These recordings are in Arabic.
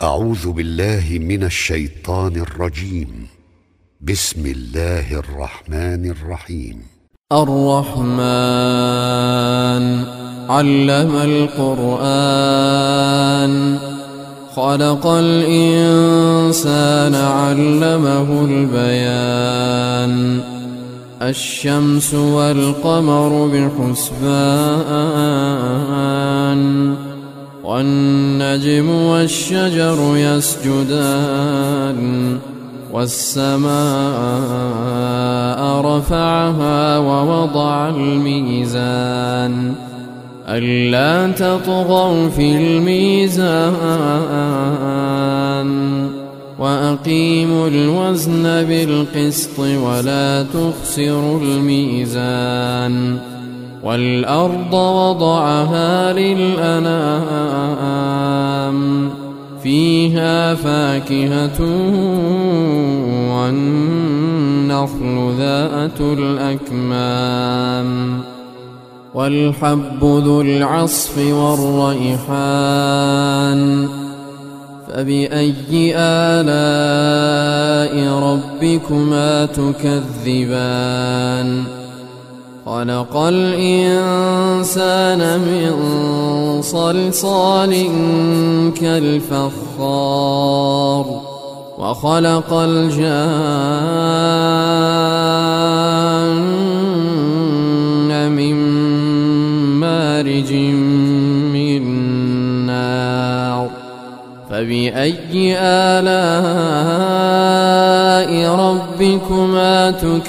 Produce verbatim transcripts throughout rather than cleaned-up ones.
أعوذ بالله من الشيطان الرجيم. بسم الله الرحمن الرحيم. الرحمن علم القرآن خلق الإنسان علمه البيان الشمس والقمر بحسبان والنجم والشجر يسجدان والسماء رفعها ووضع الميزان ألا تطغوا في الميزان وأقيموا الوزن بالقسط ولا تخسروا الميزان والأرض وضعها للأنام فيها فاكهة والنخل ذات الأكمام والحب ذو العصف والريحان فبأي آلاء ربكما تكذبان خلق الإنسان من صلصال كالفخار وخلق الجان من مارج من نار فبأي آلاء ربكما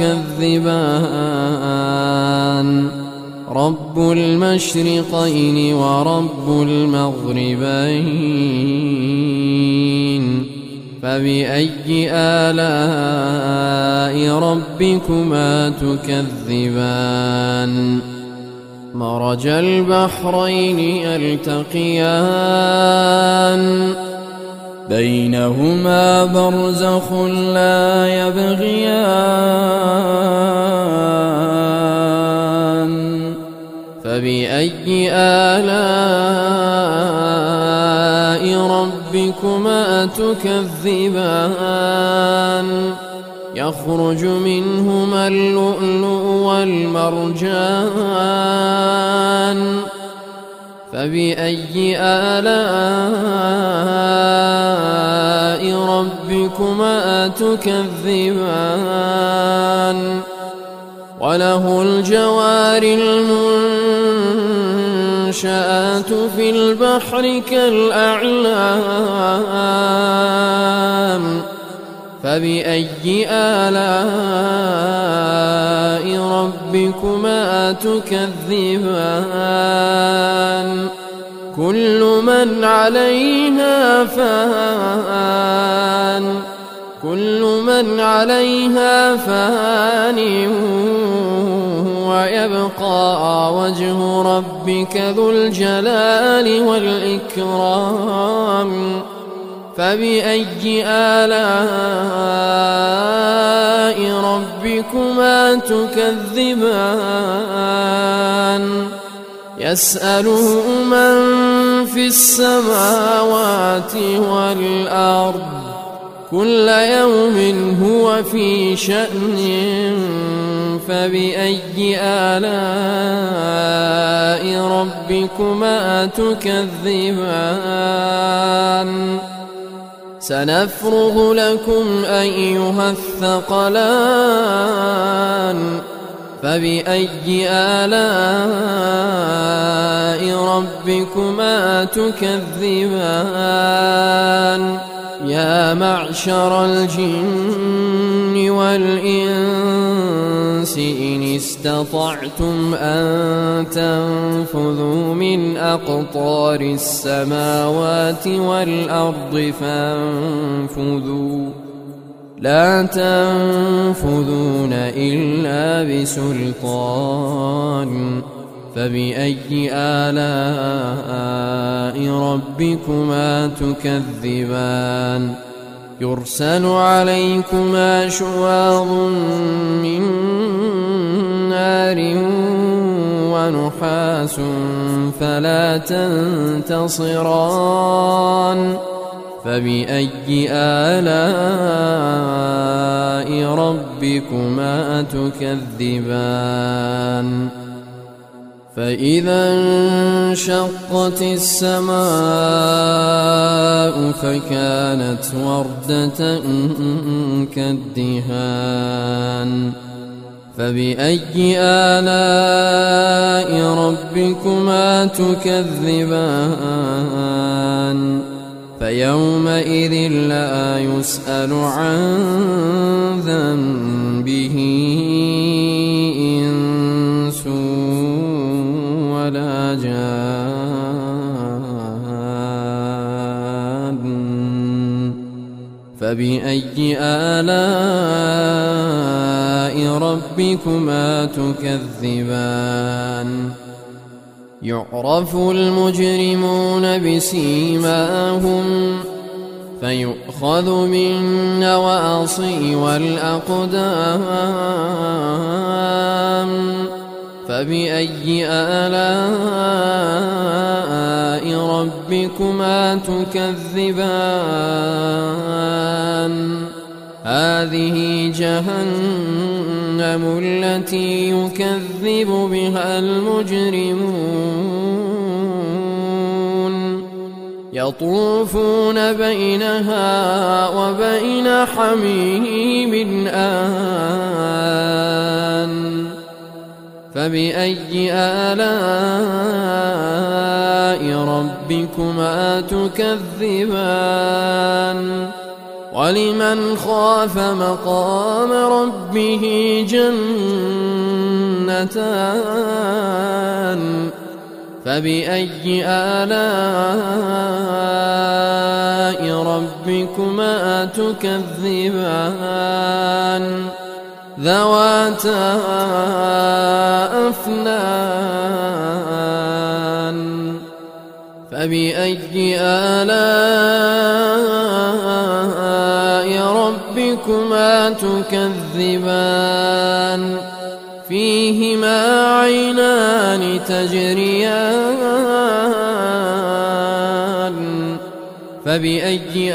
تكذبان رب المشرقين ورب المغربين فبأي آلاء ربكما تكذبان مرج البحرين يلتقيان بينهما برزخ لا يبغيان فبأي آلاء ربكما تكذبان يخرج منهما اللؤلؤ والمرجان فبأي آلاء ربكما تكذبان وله الجوار المنشآت في البحر كالأعلام فبأي آلاء ربكما تكذبان كل من عليها فان كل من عليها فان ويبقى وجه ربك ذو الجلال والإكرام فبأي آلاء ربكما تكذبان يسأله من في السماوات والأرض كل يوم هو في شأن فبأي آلاء ربكما تكذبان سنفرغ لكم أيها الثقلان فبأي آلاء ربكما تكذبان يا معشر الجن والإنس إن استطعتم أن تنفذوا من أقطار السماوات والأرض فانفذوا لا تنفذون إلا بسلطان فبأي آلاء ربكما تكذبان يرسل عليكما شواظ من نار ونحاس فلا تنتصران فبأي آلاء ربكما تكذبان فإذا انشقت السماء فكانت وردة كالدهان فبأي آلاء ربكما تكذبان فيومئذ لا يسأل عن ذنبه إنس ولا جان فبأي آلاء ربكما تكذبان يعرف المجرمون بسيماهم فيؤخذ بالنواصي والأقدام فبأي آلاء ربكما تكذبان هذه جهنم التي يكذب بها المجرمون يطوفون بينها وبين حميم آن فبأي آلاء ربكما تكذبان ولمن خاف مقام ربه جنتان فبأي آلاء ربكما تكذبان ذواتا أفنان فبأي آلاء ربكما تكذبان فيهما عينان تجريان فبأي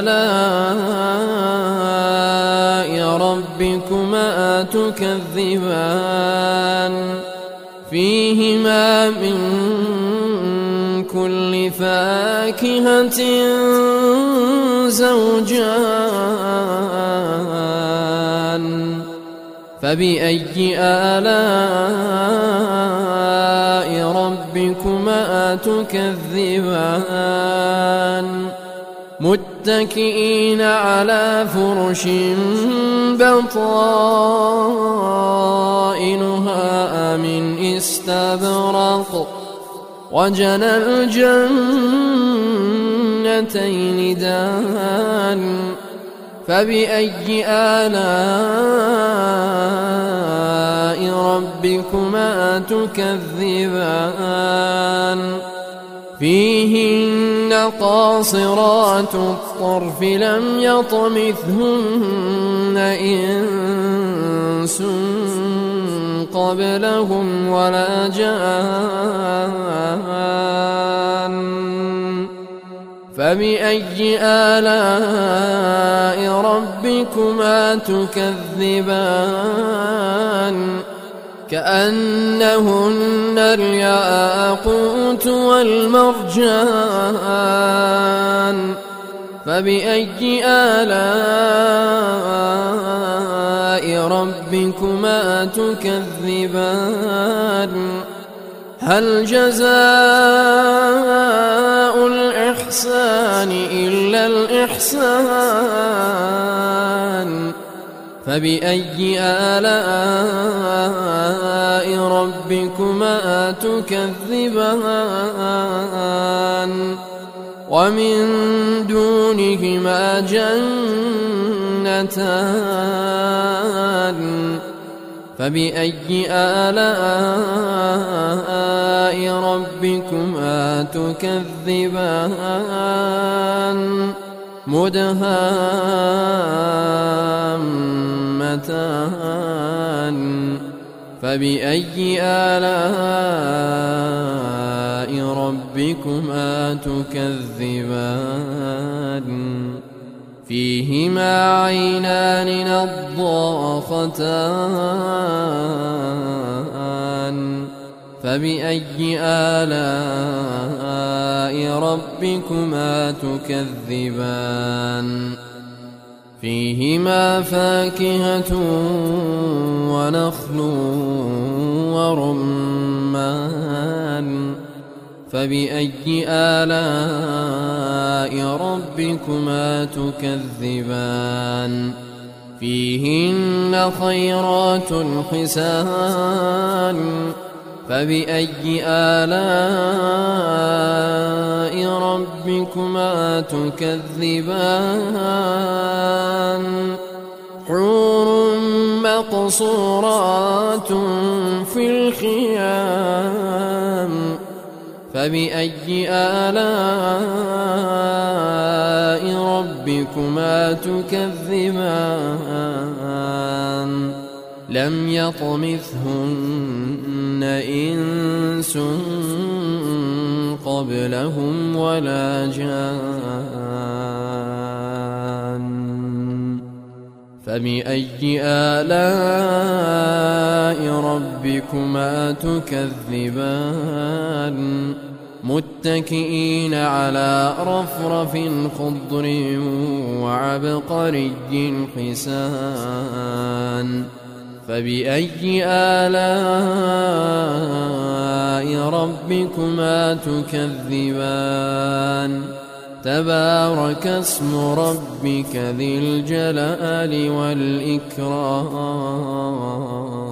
آلاء ربكما تكذبان فيهما من كل فاكهة زوجان فبأي آلاء ربكما تكذبان متكئين على فرش بطائنها من استبرق وجنى الجنتين دان فبأي آلاء ربكما تكذبان فيهن قاصرات الطرف لم يطمثهن إنس قبلهم ولا جان فبأي آلاء ربكما تكذبان كأنهن الياقوت والمرجان فبأي آلاء ربكما تكذبان هل جزاء الإحسان إلا الإحسان فبأي آلاء ربكما تكذبان ومن دونهما جنتان فبأي آلاء ربكما تكذبان مدهامتان فبأي آلاء ربكما تكذبان فيهما عينان نضاختان فبأي آلاء ربكما تكذبان فيهما فاكهة ونخل ورمان فبأي آلاء ربكما تكذبان فيهن خيرات حسان فبأي آلاء ربكما تكذبان حور مقصورات في الخيام فبأي آلاء ربكما تكذبان لم يطمثهن إنس قبلهم ولا جان فبأي آلاء ربكما تكذبان متكئين على رفرف خضر وعبقري حسان فبأي آلاء ربكما تكذبان تبارك اسم ربك ذي الجلال والإكرام